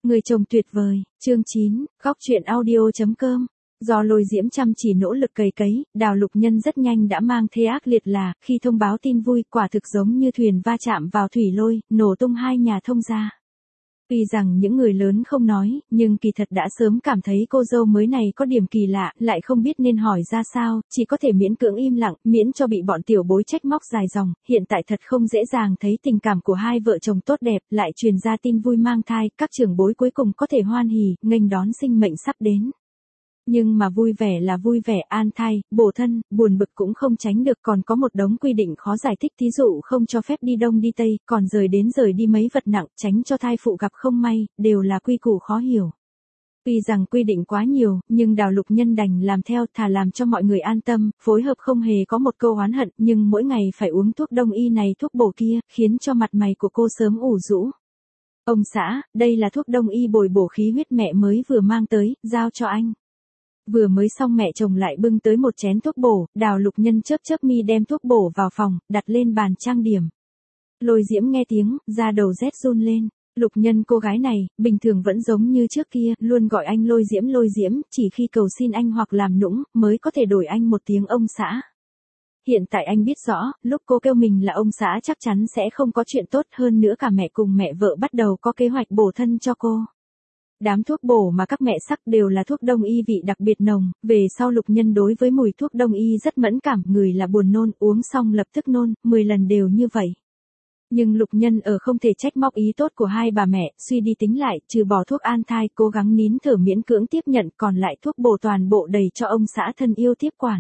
Người chồng tuyệt vời, chương 9, góc truyện audio.com. Do Lôi Diễm chăm chỉ nỗ lực cày cấy, Đào Lục Nhân rất nhanh đã mang thê ác liệt là, khi thông báo tin vui, quả thực giống như thuyền va chạm vào thủy lôi, nổ tung hai nhà thông gia. Tuy rằng những người lớn không nói, nhưng kỳ thật đã sớm cảm thấy cô dâu mới này có điểm kỳ lạ, lại không biết nên hỏi ra sao, chỉ có thể miễn cưỡng im lặng, miễn cho bị bọn tiểu bối trách móc dài dòng. Hiện tại thật không dễ dàng thấy tình cảm của hai vợ chồng tốt đẹp, lại truyền ra tin vui mang thai, các trưởng bối cuối cùng có thể hoan hỉ, nghênh đón sinh mệnh sắp đến. Nhưng mà vui vẻ là vui vẻ, an thai, bổ thân, buồn bực cũng không tránh được, còn có một đống quy định khó giải thích, thí dụ không cho phép đi đông đi tây, còn rời đi mấy vật nặng, tránh cho thai phụ gặp không may, đều là quy củ khó hiểu. Tuy rằng quy định quá nhiều, nhưng Đào Lục Nhân đành làm theo, thà làm cho mọi người an tâm, phối hợp không hề có một câu oán hận, nhưng mỗi ngày phải uống thuốc đông y này thuốc bổ kia, khiến cho mặt mày của cô sớm ủ rũ. Ông xã, đây là thuốc đông y bồi bổ khí huyết mẹ mới vừa mang tới, giao cho anh. Vừa mới xong mẹ chồng lại bưng tới một chén thuốc bổ, Đào Lục Nhân chớp chớp mi đem thuốc bổ vào phòng, đặt lên bàn trang điểm. Lôi Diễm nghe tiếng, da đầu rét run lên. Lục Nhân cô gái này, bình thường vẫn giống như trước kia, luôn gọi anh Lôi Diễm, chỉ khi cầu xin anh hoặc làm nũng, mới có thể đổi anh một tiếng ông xã. Hiện tại anh biết rõ, lúc cô kêu mình là ông xã chắc chắn sẽ không có chuyện tốt, hơn nữa cả mẹ cùng mẹ vợ bắt đầu có kế hoạch bổ thân cho cô. Đám thuốc bổ mà các mẹ sắc đều là thuốc đông y vị đặc biệt nồng, về sau Lục Nhân đối với mùi thuốc đông y rất mẫn cảm, người là buồn nôn, uống xong lập tức nôn, 10 lần đều như vậy. Nhưng Lục Nhân ở không thể trách móc ý tốt của hai bà mẹ, suy đi tính lại, trừ bỏ thuốc an thai, cố gắng nín thở miễn cưỡng tiếp nhận, còn lại thuốc bổ toàn bộ đầy cho ông xã thân yêu tiếp quản.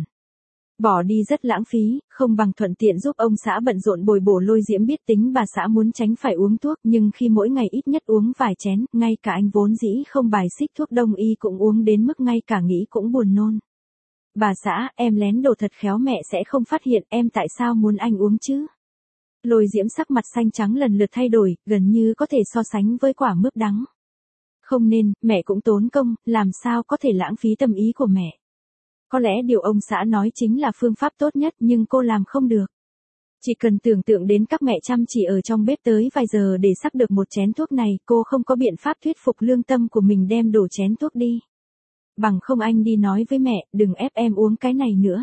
Bỏ đi rất lãng phí, không bằng thuận tiện giúp ông xã bận rộn bồi bổ. Lôi Diễm biết tính bà xã muốn tránh phải uống thuốc, nhưng khi mỗi ngày ít nhất uống vài chén, ngay cả anh vốn dĩ không bài xích thuốc đông y cũng uống đến mức ngay cả nghĩ cũng buồn nôn. Bà xã, em lén đồ thật khéo mẹ sẽ không phát hiện, em tại sao muốn anh uống chứ? Lôi Diễm sắc mặt xanh trắng lần lượt thay đổi, gần như có thể so sánh với quả mướp đắng. Không nên, mẹ cũng tốn công, làm sao có thể lãng phí tâm ý của mẹ. Có lẽ điều ông xã nói chính là phương pháp tốt nhất, nhưng cô làm không được. Chỉ cần tưởng tượng đến các mẹ chăm chỉ ở trong bếp tới vài giờ để sắc được một chén thuốc này, cô không có biện pháp thuyết phục lương tâm của mình đem đổ chén thuốc đi. Bằng không anh đi nói với mẹ, đừng ép em uống cái này nữa.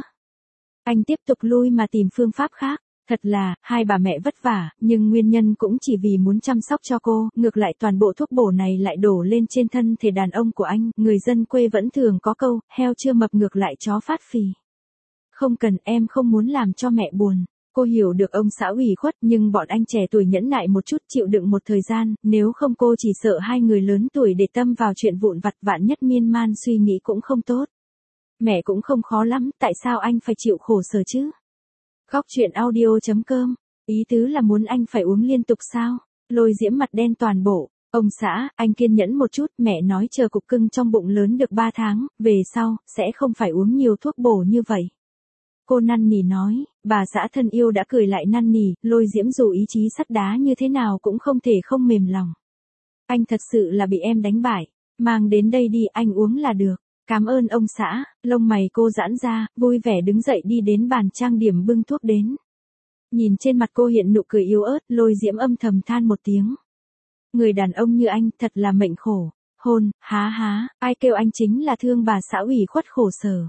Anh tiếp tục lui mà tìm phương pháp khác. Thật là, hai bà mẹ vất vả, nhưng nguyên nhân cũng chỉ vì muốn chăm sóc cho cô, ngược lại toàn bộ thuốc bổ này lại đổ lên trên thân thể đàn ông của anh. Người dân quê vẫn thường có câu, heo chưa mập ngược lại chó phát phì. Không cần, em không muốn làm cho mẹ buồn. Cô hiểu được ông xã ủy khuất, nhưng bọn anh trẻ tuổi nhẫn nại một chút, chịu đựng một thời gian, nếu không cô chỉ sợ hai người lớn tuổi để tâm vào chuyện vụn vặt, vạn nhất miên man suy nghĩ cũng không tốt. Mẹ cũng không khó lắm, tại sao anh phải chịu khổ sở chứ? Góc truyện audio.com. Ý tứ là muốn anh phải uống liên tục sao? Lôi Diễm mặt đen toàn bộ. Ông xã, anh kiên nhẫn một chút, mẹ nói chờ cục cưng trong bụng lớn được 3 tháng, về sau, sẽ không phải uống nhiều thuốc bổ như vậy. Cô năn nỉ nói, bà xã thân yêu đã cười lại năn nỉ, Lôi Diễm dù ý chí sắt đá như thế nào cũng không thể không mềm lòng. Anh thật sự là bị em đánh bại, mang đến đây đi, anh uống là được. Cảm ơn ông xã, lông mày cô giãn ra, vui vẻ đứng dậy đi đến bàn trang điểm bưng thuốc đến. Nhìn trên mặt cô hiện nụ cười yếu ớt, Lôi Diễm âm thầm than một tiếng. Người đàn ông như anh thật là mệnh khổ. Hôn, há, ai kêu anh chính là thương bà xã ủy khuất khổ sở.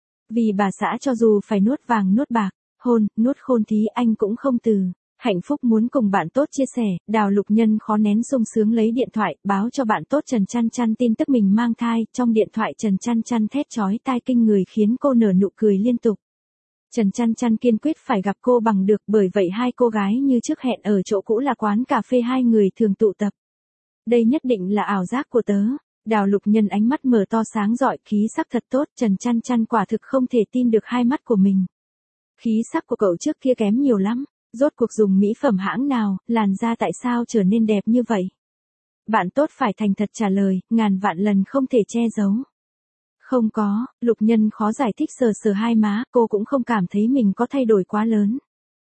Vì bà xã cho dù phải nuốt vàng nuốt bạc, hôn, nuốt khôn thí anh cũng không từ. Hạnh phúc muốn cùng bạn tốt chia sẻ, Đào Lục Nhân khó nén sung sướng lấy điện thoại, báo cho bạn tốt Trần Chăn Chăn tin tức mình mang thai, trong điện thoại Trần Chăn Chăn thét chói tai kinh người khiến cô nở nụ cười liên tục. Trần Chăn Chăn kiên quyết phải gặp cô bằng được, bởi vậy hai cô gái như trước hẹn ở chỗ cũ là quán cà phê hai người thường tụ tập. Đây nhất định là ảo giác của tớ. Đào Lục Nhân ánh mắt mở to sáng rọi, khí sắc thật tốt, Trần Chăn Chăn quả thực không thể tin được hai mắt của mình. Khí sắc của cậu trước kia kém nhiều lắm. Rốt cuộc dùng mỹ phẩm hãng nào, làn da tại sao trở nên đẹp như vậy? Bạn tốt phải thành thật trả lời, ngàn vạn lần không thể che giấu. Không có, Lục Nhân khó giải thích sờ hai má, cô cũng không cảm thấy mình có thay đổi quá lớn.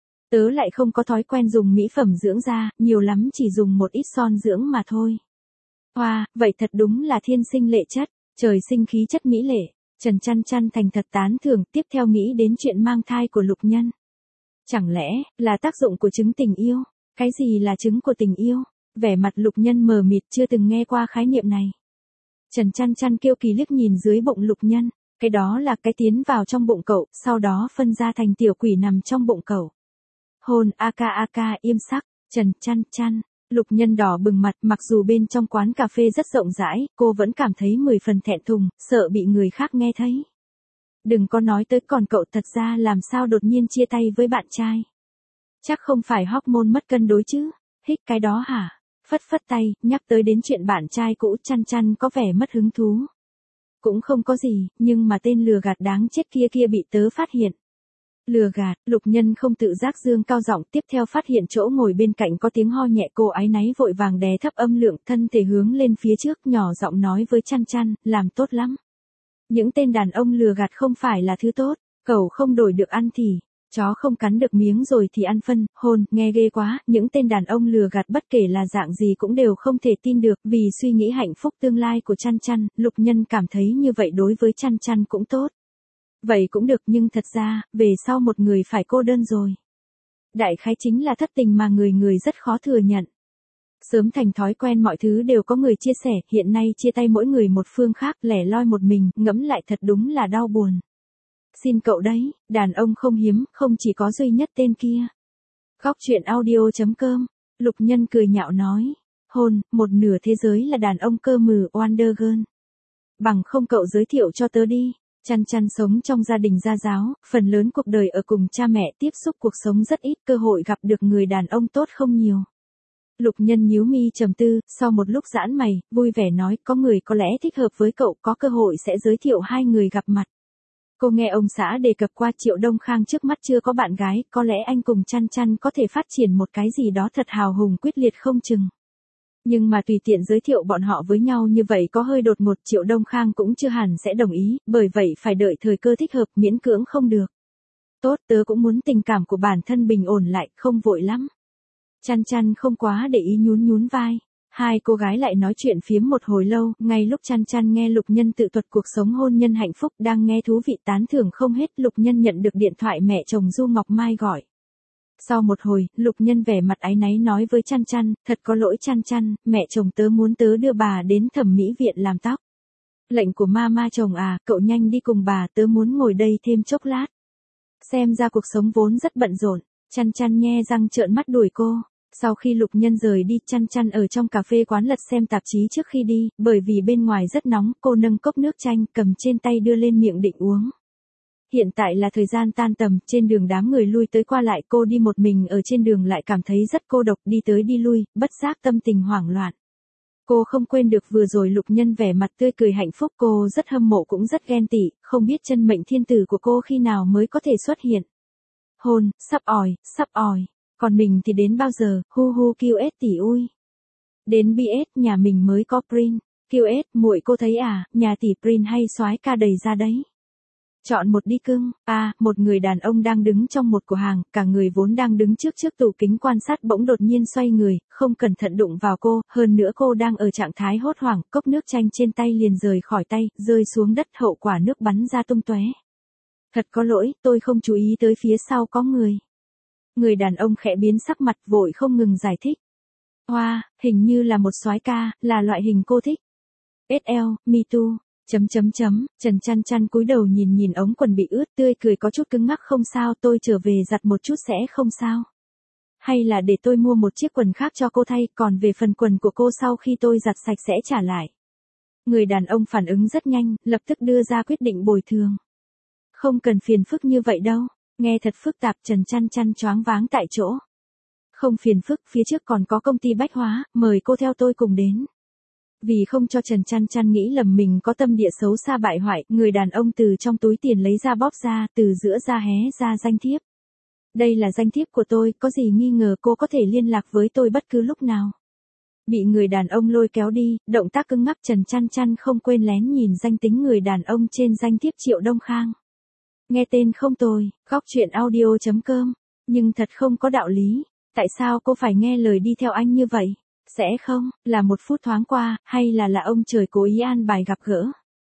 Tớ lại không có thói quen dùng mỹ phẩm dưỡng da, nhiều lắm chỉ dùng một ít son dưỡng mà thôi. Wow, vậy thật đúng là thiên sinh lệ chất, trời sinh khí chất mỹ lệ. Trần Chăn Chăn thành thật tán thưởng, tiếp theo nghĩ đến chuyện mang thai của Lục Nhân. Chẳng lẽ, là tác dụng của trứng tình yêu? Cái gì là trứng của tình yêu? Vẻ mặt Lục Nhân mờ mịt, chưa từng nghe qua khái niệm này. Trần Chăn Chăn kiêu kỳ liếc nhìn dưới bụng Lục Nhân, cái đó là cái tiến vào trong bụng cậu, sau đó phân ra thành tiểu quỷ nằm trong bụng cậu. Hôn aka im sắc, Trần Chăn Chăn. Lục Nhân đỏ bừng mặt, mặc dù bên trong quán cà phê rất rộng rãi, cô vẫn cảm thấy 10 phần thẹn thùng, sợ bị người khác nghe thấy. Đừng có nói tới, còn cậu thật ra làm sao đột nhiên chia tay với bạn trai. Chắc không phải hormone mất cân đối chứ, hít cái đó hả? Phất phất tay, nhắc tới đến chuyện bạn trai cũ, Chăn Chăn có vẻ mất hứng thú. Cũng không có gì, nhưng mà tên lừa gạt đáng chết kia bị tớ phát hiện. Lừa gạt, Lục Nhân không tự giác dương cao giọng, tiếp theo phát hiện chỗ ngồi bên cạnh có tiếng ho nhẹ, cô áy náy vội vàng đè thấp âm lượng, thân thể hướng lên phía trước, nhỏ giọng nói với Chăn Chăn, làm tốt lắm. Những tên đàn ông lừa gạt không phải là thứ tốt, cẩu không đổi được ăn thì, chó không cắn được miếng rồi thì ăn phân, hôn, nghe ghê quá, những tên đàn ông lừa gạt bất kể là dạng gì cũng đều không thể tin được, vì suy nghĩ hạnh phúc tương lai của Chăn Chăn, Lục Nhân cảm thấy như vậy đối với Chăn Chăn cũng tốt. Vậy cũng được, nhưng thật ra, về sau một người phải cô đơn rồi. Đại khái chính là thất tình mà người rất khó thừa nhận. Sớm thành thói quen mọi thứ đều có người chia sẻ, hiện nay chia tay mỗi người một phương khác, lẻ loi một mình, ngẫm lại thật đúng là đau buồn. Xin cậu đấy, đàn ông không hiếm, không chỉ có duy nhất tên kia. Góc truyện audio.com, Lục Nhân cười nhạo nói. Hôn, một nửa thế giới là đàn ông cơ mừ, Wonder Girl. Bằng không cậu giới thiệu cho tớ đi. Chăn Chăn sống trong gia đình gia giáo, phần lớn cuộc đời ở cùng cha mẹ, tiếp xúc cuộc sống rất ít, cơ hội gặp được người đàn ông tốt không nhiều. Lục Nhân nhíu mi trầm tư, sau một lúc giãn mày, vui vẻ nói, có người có lẽ thích hợp với cậu, có cơ hội sẽ giới thiệu hai người gặp mặt. Cô nghe ông xã đề cập qua Triệu Đông Khang trước mắt chưa có bạn gái, có lẽ anh cùng Chăn Chăn có thể phát triển một cái gì đó thật hào hùng quyết liệt không chừng. Nhưng mà tùy tiện giới thiệu bọn họ với nhau như vậy có hơi đột ngột, Triệu Đông Khang cũng chưa hẳn sẽ đồng ý, bởi vậy phải đợi thời cơ thích hợp, miễn cưỡng không được. Tốt, tớ cũng muốn tình cảm của bản thân bình ổn lại, không vội lắm. Chăn Chăn không quá để ý, nhún vai. Hai cô gái lại nói chuyện phiếm một hồi lâu, ngay lúc Chăn Chăn nghe Lục Nhân tự thuật cuộc sống hôn nhân hạnh phúc, đang nghe thú vị tán thưởng không hết, Lục Nhân nhận được điện thoại mẹ chồng Du Ngọc Mai gọi. Sau một hồi, Lục Nhân vẻ mặt áy náy nói với Chăn Chăn, thật có lỗi Chăn Chăn, mẹ chồng tớ muốn tớ đưa bà đến thẩm mỹ viện làm tóc. Lệnh của ma chồng à, cậu nhanh đi cùng bà, tớ muốn ngồi đây thêm chốc lát. Xem ra cuộc sống vốn rất bận rộn, Chăn Chăn nhe răng trợn mắt đuổi cô. Sau khi Lục Nhân rời đi, Chăn Chăn ở trong cà phê quán lật xem tạp chí trước khi đi, bởi vì bên ngoài rất nóng, cô nâng cốc nước chanh cầm trên tay đưa lên miệng định uống. Hiện tại là thời gian tan tầm, trên đường đám người lui tới qua lại, cô đi một mình ở trên đường lại cảm thấy rất cô độc, đi tới đi lui, bất giác tâm tình hoảng loạn. Cô không quên được vừa rồi Lục Nhân vẻ mặt tươi cười hạnh phúc, cô rất hâm mộ cũng rất ghen tị, không biết chân mệnh thiên tử của cô khi nào mới có thể xuất hiện. Hôn, sắp ỏi, còn mình thì đến bao giờ, hu QS tỷ ui. Đến BS, nhà mình mới có print, QS, muội cô thấy à, nhà tỷ print hay soái ca đầy ra đấy. Chọn một đi cưng. Một người đàn ông đang đứng trong một cửa hàng, cả người vốn đang đứng trước tủ kính quan sát bỗng đột nhiên xoay người, không cẩn thận đụng vào cô, hơn nữa cô đang ở trạng thái hốt hoảng, cốc nước chanh trên tay liền rời khỏi tay, rơi xuống đất, hậu quả nước bắn ra tung tóe. Thật có lỗi, tôi không chú ý tới phía sau có người. Người đàn ông khẽ biến sắc mặt, vội không ngừng giải thích. Hình như là một soái ca, là loại hình cô thích. Me too. Trần Chăn Chăn cúi đầu nhìn ống quần bị ướt, tươi cười có chút cứng ngắc, không sao, tôi trở về giặt một chút sẽ không sao. Hay là để tôi mua một chiếc quần khác cho cô thay, còn về phần quần của cô sau khi tôi giặt sạch sẽ trả lại. Người đàn ông phản ứng rất nhanh, lập tức đưa ra quyết định bồi thường. Không cần phiền phức như vậy đâu, nghe thật phức tạp, Trần Chăn Chăn choáng váng tại chỗ. Không phiền phức, phía trước còn có công ty bách hóa, mời cô theo tôi cùng đến. Vì không cho Trần Chăn Chăn nghĩ lầm mình có tâm địa xấu xa bại hoại, người đàn ông từ trong túi tiền lấy ra bóp ra, từ giữa ra hé ra danh thiếp. Đây là danh thiếp của tôi, có gì nghi ngờ cô có thể liên lạc với tôi bất cứ lúc nào. Bị người đàn ông lôi kéo đi, động tác cứng ngắc, Trần Chăn Chăn không quên lén nhìn danh tính người đàn ông trên danh thiếp, Triệu Đông Khang. Nghe tên không tồi, góc truyện audio.com, nhưng thật không có đạo lý. Tại sao cô phải nghe lời đi theo anh như vậy? Sẽ không, là một phút thoáng qua, hay là ông trời cố ý an bài gặp gỡ?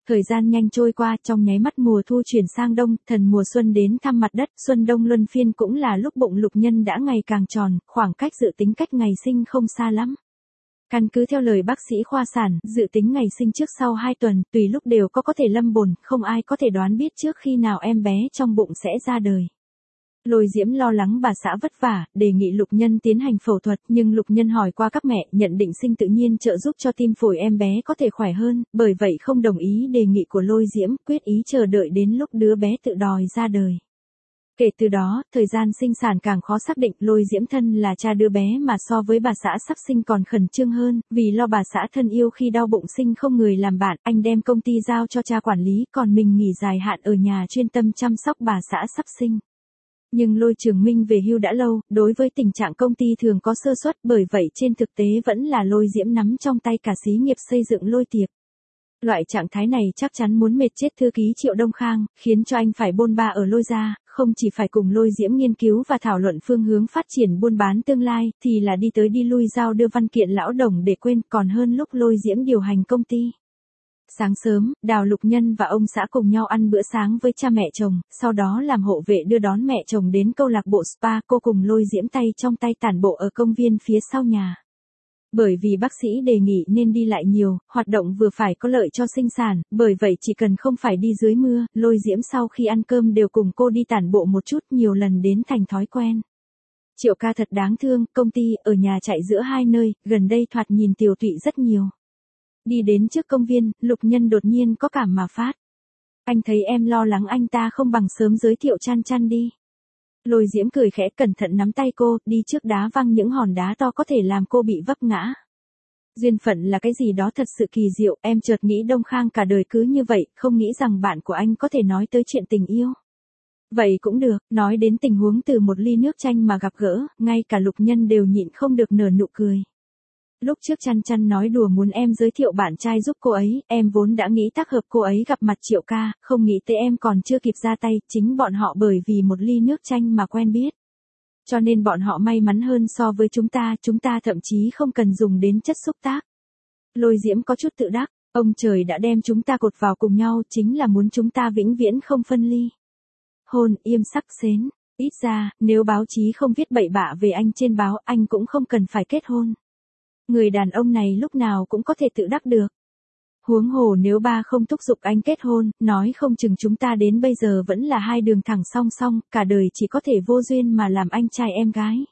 Thời gian nhanh trôi qua, trong nháy mắt mùa thu chuyển sang đông, thần mùa xuân đến thăm mặt đất, xuân đông luân phiên cũng là lúc bụng Lục Nhân đã ngày càng tròn, khoảng cách dự tính cách ngày sinh không xa lắm. Căn cứ theo lời bác sĩ khoa sản, dự tính ngày sinh trước sau 2 tuần, tùy lúc đều có thể lâm bồn, không ai có thể đoán biết trước khi nào em bé trong bụng sẽ ra đời. Lôi Diễm lo lắng bà xã vất vả, đề nghị Lục Nhân tiến hành phẫu thuật, nhưng Lục Nhân hỏi qua các mẹ, nhận định sinh tự nhiên trợ giúp cho tim phổi em bé có thể khỏe hơn, bởi vậy không đồng ý đề nghị của Lôi Diễm, quyết ý chờ đợi đến lúc đứa bé tự đòi ra đời. Kể từ đó, thời gian sinh sản càng khó xác định, Lôi Diễm thân là cha đứa bé mà so với bà xã sắp sinh còn khẩn trương hơn, vì lo bà xã thân yêu khi đau bụng sinh không người làm bạn, anh đem công ty giao cho cha quản lý, còn mình nghỉ dài hạn ở nhà chuyên tâm chăm sóc bà xã sắp sinh. Nhưng Lôi Trường Minh về hưu đã lâu, đối với tình trạng công ty thường có sơ suất, bởi vậy trên thực tế vẫn là Lôi Diễm nắm trong tay cả xí nghiệp xây dựng Lôi Tiệp. Loại trạng thái này chắc chắn muốn mệt chết thư ký Triệu Đông Khang, khiến cho anh phải bôn ba ở Lôi gia, không chỉ phải cùng Lôi Diễm nghiên cứu và thảo luận phương hướng phát triển buôn bán tương lai, thì là đi tới đi lui giao đưa văn kiện lão đồng để quên, còn hơn lúc Lôi Diễm điều hành công ty. Sáng sớm, Đào Lục Nhân và ông xã cùng nhau ăn bữa sáng với cha mẹ chồng, sau đó làm hộ vệ đưa đón mẹ chồng đến câu lạc bộ spa, cô cùng Lôi Diễm tay trong tay tản bộ ở công viên phía sau nhà. Bởi vì bác sĩ đề nghị nên đi lại nhiều, hoạt động vừa phải có lợi cho sinh sản, bởi vậy chỉ cần không phải đi dưới mưa, Lôi Diễm sau khi ăn cơm đều cùng cô đi tản bộ một chút, nhiều lần đến thành thói quen. Triệu ca thật đáng thương, công ty, ở nhà chạy giữa hai nơi, gần đây thoạt nhìn tiều tụy rất nhiều. Đi đến trước công viên, Lục Nhân đột nhiên có cảm mà phát. Anh thấy em lo lắng anh ta không bằng sớm giới thiệu Chan Chan đi. Lôi Diễm cười khẽ cẩn thận nắm tay cô, đi trước đá văng những hòn đá to có thể làm cô bị vấp ngã. Duyên phận là cái gì đó thật sự kỳ diệu, em chợt nghĩ Đông Khang cả đời cứ như vậy, không nghĩ rằng bạn của anh có thể nói tới chuyện tình yêu. Vậy cũng được, nói đến tình huống từ một ly nước chanh mà gặp gỡ, ngay cả Lục Nhân đều nhịn không được nở nụ cười. Lúc trước Chan Chan nói đùa muốn em giới thiệu bạn trai giúp cô ấy, em vốn đã nghĩ tác hợp cô ấy gặp mặt Triệu ca, không nghĩ tới em còn chưa kịp ra tay, chính bọn họ bởi vì một ly nước chanh mà quen biết. Cho nên bọn họ may mắn hơn so với chúng ta thậm chí không cần dùng đến chất xúc tác. Lôi Diễm có chút tự đắc, ông trời đã đem chúng ta cột vào cùng nhau chính là muốn chúng ta vĩnh viễn không phân ly. Hôn, im sắc xến, ít ra, nếu báo chí không viết bậy bạ về anh trên báo, anh cũng không cần phải kết hôn. Người đàn ông này lúc nào cũng có thể tự đắc được. Huống hồ nếu ba không thúc giục anh kết hôn, nói không chừng chúng ta đến bây giờ vẫn là hai đường thẳng song song, cả đời chỉ có thể vô duyên mà làm anh trai em gái.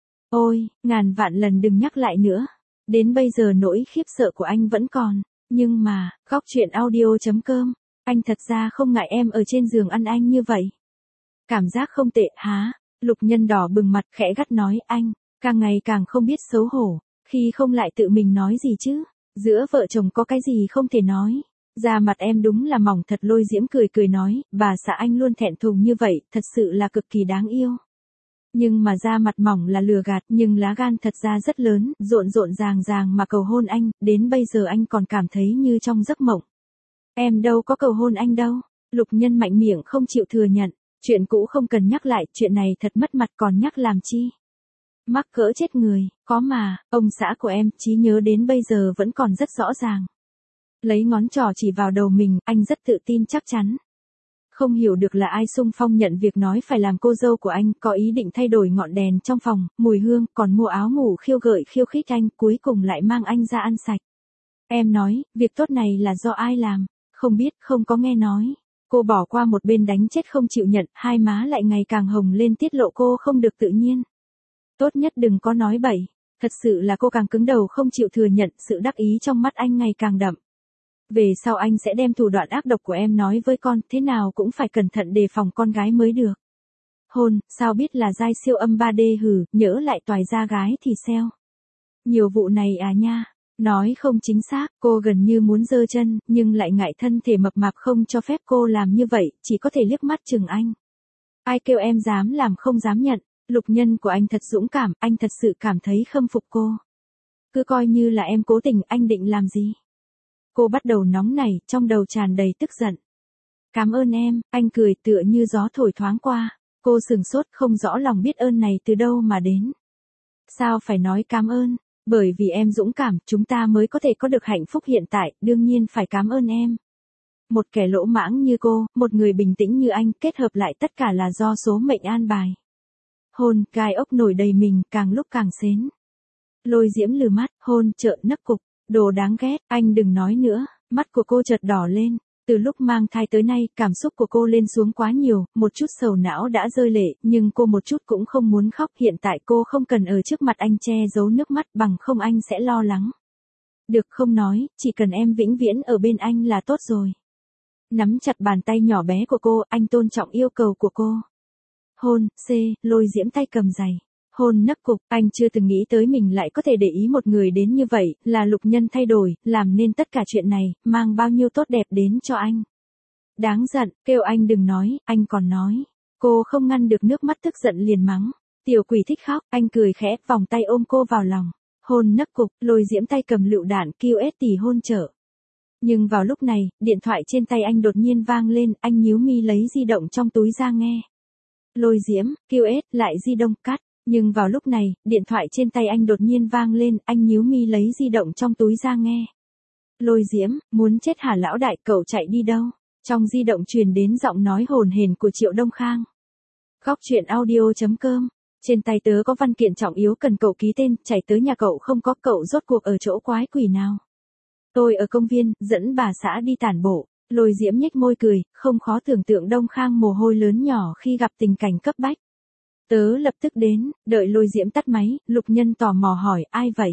Ôi, ngàn vạn lần đừng nhắc lại nữa. Đến bây giờ nỗi khiếp sợ của anh vẫn còn. Nhưng mà, góc chuyện audio.com, anh thật ra không ngại em ở trên giường ăn anh như vậy. Cảm giác không tệ há? Lục Nhân đỏ bừng mặt khẽ gắt nói anh, càng ngày càng không biết xấu hổ. Khi không lại tự mình nói gì chứ, giữa vợ chồng có cái gì không thể nói. Da mặt em đúng là mỏng thật. Lôi Diễm cười nói, bà xã anh luôn thẹn thùng như vậy, thật sự là cực kỳ đáng yêu. Nhưng mà da mặt mỏng là lừa gạt, nhưng lá gan thật ra rất lớn, rộn ràng mà cầu hôn anh, đến bây giờ anh còn cảm thấy như trong giấc mộng. Em đâu có cầu hôn anh đâu. Lục Nhân mạnh miệng không chịu thừa nhận, chuyện cũ không cần nhắc lại, chuyện này thật mất mặt còn nhắc làm chi. Mắc cỡ chết người, có mà, ông xã của em, trí nhớ đến bây giờ vẫn còn rất rõ ràng. Lấy ngón trỏ chỉ vào đầu mình, anh rất tự tin chắc chắn. Không hiểu được là ai xung phong nhận việc nói phải làm cô dâu của anh, có ý định thay đổi ngọn đèn trong phòng, mùi hương, còn mua áo ngủ khiêu gợi khiêu khích anh, cuối cùng lại mang anh ra ăn sạch. Em nói, việc tốt này là do ai làm? Không biết, không có nghe nói. Cô bỏ qua một bên đánh chết không chịu nhận, hai má lại ngày càng hồng lên tiết lộ cô không được tự nhiên. Tốt nhất đừng có nói bậy, thật sự là cô càng cứng đầu không chịu thừa nhận, sự đắc ý trong mắt anh ngày càng đậm. Về sau anh sẽ đem thủ đoạn ác độc của em nói với con, thế nào cũng phải cẩn thận đề phòng con gái mới được. Hôn, sao biết là giai siêu âm 3D hử, nhỡ lại toài ra gái thì sao? Nhiều vụ này à nha. Nói không chính xác, cô gần như muốn giơ chân, nhưng lại ngại thân thể mập mạp không cho phép cô làm như vậy, chỉ có thể liếc mắt chừng anh. Ai kêu em dám làm không dám nhận. Lục Nhân của anh thật dũng cảm, anh thật sự cảm thấy khâm phục cô. Cứ coi như là em cố tình, anh định làm gì? Cô bắt đầu nóng nảy, trong đầu tràn đầy tức giận. Cảm ơn em, anh cười tựa như gió thổi thoáng qua. Cô sừng sốt không rõ lòng biết ơn này từ đâu mà đến. Sao phải nói cảm ơn? Bởi vì em dũng cảm, chúng ta mới có thể có được hạnh phúc hiện tại, đương nhiên phải cảm ơn em. Một kẻ lỗ mãng như cô, một người bình tĩnh như anh, kết hợp lại tất cả là do số mệnh an bài. Hôn, gai ốc nổi đầy mình, càng lúc càng xến. Lôi Diễm lừ mắt, hôn, trợn nấc cục. Đồ đáng ghét, anh đừng nói nữa. Mắt của cô chợt đỏ lên. Từ lúc mang thai tới nay, cảm xúc của cô lên xuống quá nhiều, một chút sầu não đã rơi lệ, nhưng cô một chút cũng không muốn khóc. Hiện tại cô không cần ở trước mặt anh che giấu nước mắt, bằng không anh sẽ lo lắng. Được không nói, chỉ cần em vĩnh viễn ở bên anh là tốt rồi. Nắm chặt bàn tay nhỏ bé của cô, anh tôn trọng yêu cầu của cô. Hôn, Lôi Diễm tay cầm giày. Hôn nấc cục, anh chưa từng nghĩ tới mình lại có thể để ý một người đến như vậy, là Lục Nhân thay đổi, làm nên tất cả chuyện này, mang bao nhiêu tốt đẹp đến cho anh. Đáng giận, kêu anh đừng nói, anh còn nói. Cô không ngăn được nước mắt tức giận liền mắng. Tiểu quỷ thích khóc, anh cười khẽ, vòng tay ôm cô vào lòng. Hôn nấc cục, Lôi Diễm tay cầm lựu đạn, QST hôn trở. Nhưng vào lúc này, điện thoại trên tay anh đột nhiên vang lên, anh nhíu mi lấy di động trong túi ra nghe. Lôi Diễm, QS, lại di động cắt. Nhưng vào lúc này, điện thoại trên tay anh đột nhiên vang lên, anh nhíu mi lấy di động trong túi ra nghe. Lôi Diễm, muốn chết hả lão đại, cậu chạy đi đâu? Trong di động truyền đến giọng nói hồn hển của Triệu Đông Khang. Góc truyện audio.com. Trên tay tớ có văn kiện trọng yếu cần cậu ký tên, chạy tới nhà cậu không có, cậu rốt cuộc ở chỗ quái quỷ nào? Tôi ở công viên, dẫn bà xã đi tản bộ. Lôi Diễm nhếch môi cười, không khó tưởng tượng Đông Khang mồ hôi lớn nhỏ khi gặp tình cảnh cấp bách. Tớ lập tức đến, đợi Lôi Diễm tắt máy, Lục Nhân tò mò hỏi, ai vậy?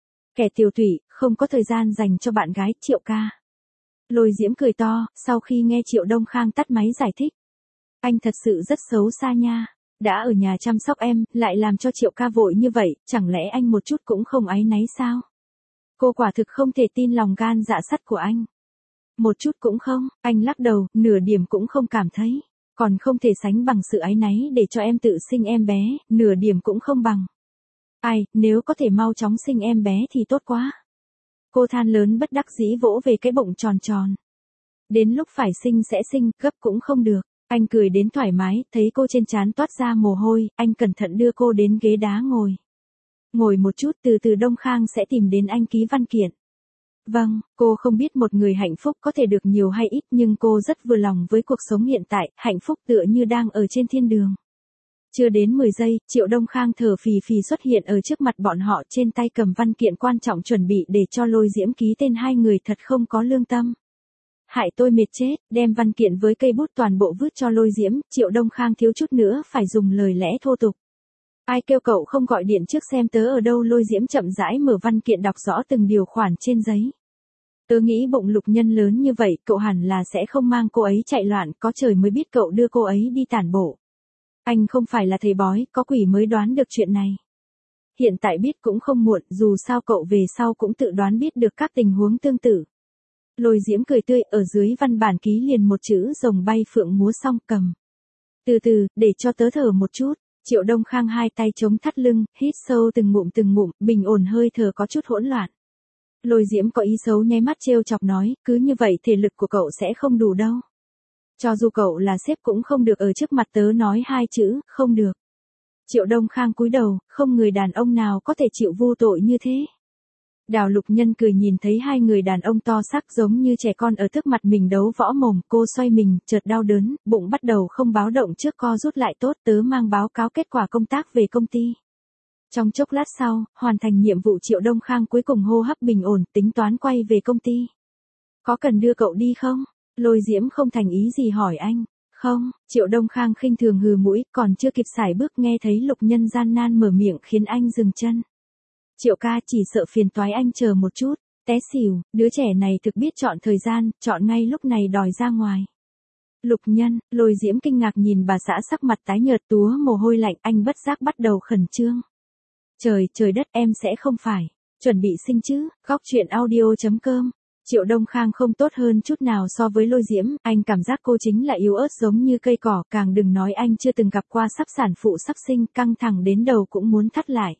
Kẻ tiểu thủy, không có thời gian dành cho bạn gái, Triệu ca. Lôi Diễm cười to, sau khi nghe Triệu Đông Khang tắt máy giải thích. Anh thật sự rất xấu xa nha. Đã ở nhà chăm sóc em, lại làm cho Triệu ca vội như vậy, chẳng lẽ anh một chút cũng không áy náy sao? Cô quả thực không thể tin lòng gan dạ sắt của anh. Một chút cũng không, anh lắc đầu, nửa điểm cũng không cảm thấy. Còn không thể sánh bằng sự áy náy để cho em tự sinh em bé, nửa điểm cũng không bằng. Ai, nếu có thể mau chóng sinh em bé thì tốt quá. Cô than lớn bất đắc dĩ vỗ về cái bụng tròn tròn. Đến lúc phải sinh sẽ sinh, gấp cũng không được. Anh cười đến thoải mái, thấy cô trên trán toát ra mồ hôi, anh cẩn thận đưa cô đến ghế đá ngồi. Ngồi một chút, từ từ Đông Khang sẽ tìm đến anh ký văn kiện. Vâng, cô không biết một người hạnh phúc có thể được nhiều hay ít, nhưng cô rất vừa lòng với cuộc sống hiện tại, hạnh phúc tựa như đang ở trên thiên đường. Chưa đến 10 giây, Triệu Đông Khang thở phì phì xuất hiện ở trước mặt bọn họ, trên tay cầm văn kiện quan trọng chuẩn bị để cho Lôi Diễm ký tên. Hai người thật không có lương tâm. Hại tôi mệt chết, đem văn kiện với cây bút toàn bộ vứt cho Lôi Diễm, Triệu Đông Khang thiếu chút nữa phải dùng lời lẽ thô tục. Ai kêu cậu không gọi điện trước xem tớ ở đâu? Lôi Diễm chậm rãi mở văn kiện đọc rõ từng điều khoản trên giấy. Tớ nghĩ bụng Lục Nhân lớn như vậy, cậu hẳn là sẽ không mang cô ấy chạy loạn, có trời mới biết cậu đưa cô ấy đi tản bộ. Anh không phải là thầy bói, có quỷ mới đoán được chuyện này. Hiện tại biết cũng không muộn, dù sao cậu về sau cũng tự đoán biết được các tình huống tương tự. Lôi Diễm cười tươi, ở dưới văn bản ký liền một chữ rồng bay phượng múa xong cầm. Từ từ, để cho tớ thở một chút. Triệu Đông Khang hai tay chống thắt lưng, hít sâu từng ngụm, bình ổn hơi thở có chút hỗn loạn. Lôi Diễm có ý xấu nháy mắt trêu chọc nói, cứ như vậy thể lực của cậu sẽ không đủ đâu. Cho dù cậu là sếp cũng không được ở trước mặt tớ nói hai chữ, không được. Triệu Đông Khang cúi đầu, không người đàn ông nào có thể chịu vô tội như thế. Đào Lục Nhân cười nhìn thấy hai người đàn ông to xác giống như trẻ con ở trước mặt mình đấu võ mồm, cô xoay mình, chợt đau đớn, bụng bắt đầu không báo động trước co rút lại. Tốt, tớ mang báo cáo kết quả công tác về công ty. Trong chốc lát sau, hoàn thành nhiệm vụ, Triệu Đông Khang cuối cùng hô hấp bình ổn, tính toán quay về công ty. Có cần đưa cậu đi không? Lôi Diễm không thành ý gì hỏi anh. Không, Triệu Đông Khang khinh thường hừ mũi, còn chưa kịp sải bước nghe thấy Lục Nhân gian nan mở miệng khiến anh dừng chân. Triệu ca, chỉ sợ phiền toái anh chờ một chút. Té xỉu, đứa trẻ này thực biết chọn thời gian, chọn ngay lúc này đòi ra ngoài. Lục Nhân, Lôi Diễm kinh ngạc nhìn bà xã sắc mặt tái nhợt túa mồ hôi lạnh, anh bất giác bắt đầu khẩn trương. Trời đất, em sẽ không phải chuẩn bị sinh chứ? Góc truyện audio.com. Triệu Đông Khang không tốt hơn chút nào so với Lôi Diễm, anh cảm giác cô chính là yếu ớt giống như cây cỏ, càng đừng nói anh chưa từng gặp qua sắp sản phụ sắp sinh, căng thẳng đến đầu cũng muốn thắt lại.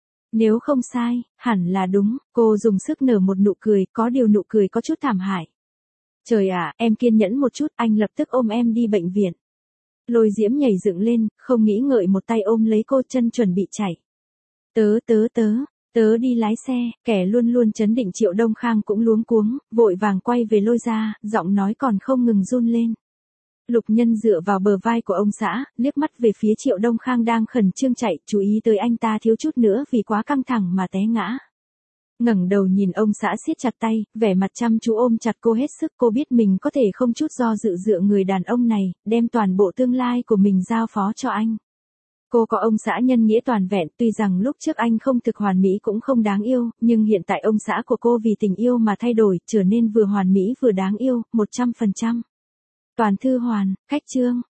Nếu không sai, hẳn là đúng, cô dùng sức nở một nụ cười, có điều nụ cười có chút thảm hại. Trời ạ, em kiên nhẫn một chút, anh lập tức ôm em đi bệnh viện. Lôi Diễm nhảy dựng lên, không nghĩ ngợi một tay ôm lấy cô, chân chuẩn bị chạy. Tớ Tớ đi lái xe, kẻ luôn luôn trấn định Triệu Đông Khang cũng luống cuống, vội vàng quay về lôi ra, giọng nói còn không ngừng run lên. Lục Nhân dựa vào bờ vai của ông xã, liếc mắt về phía Triệu Đông Khang đang khẩn trương chạy, chú ý tới anh ta thiếu chút nữa vì quá căng thẳng mà té ngã. Ngẩng đầu nhìn ông xã siết chặt tay, vẻ mặt chăm chú ôm chặt cô hết sức. Cô biết mình có thể không chút do dự dựa người đàn ông này, đem toàn bộ tương lai của mình giao phó cho anh. Cô có ông xã nhân nghĩa toàn vẹn, tuy rằng lúc trước anh không thực hoàn mỹ cũng không đáng yêu, nhưng hiện tại ông xã của cô vì tình yêu mà thay đổi, trở nên vừa hoàn mỹ vừa đáng yêu, 100%. Toàn thư hoàn, khách chương.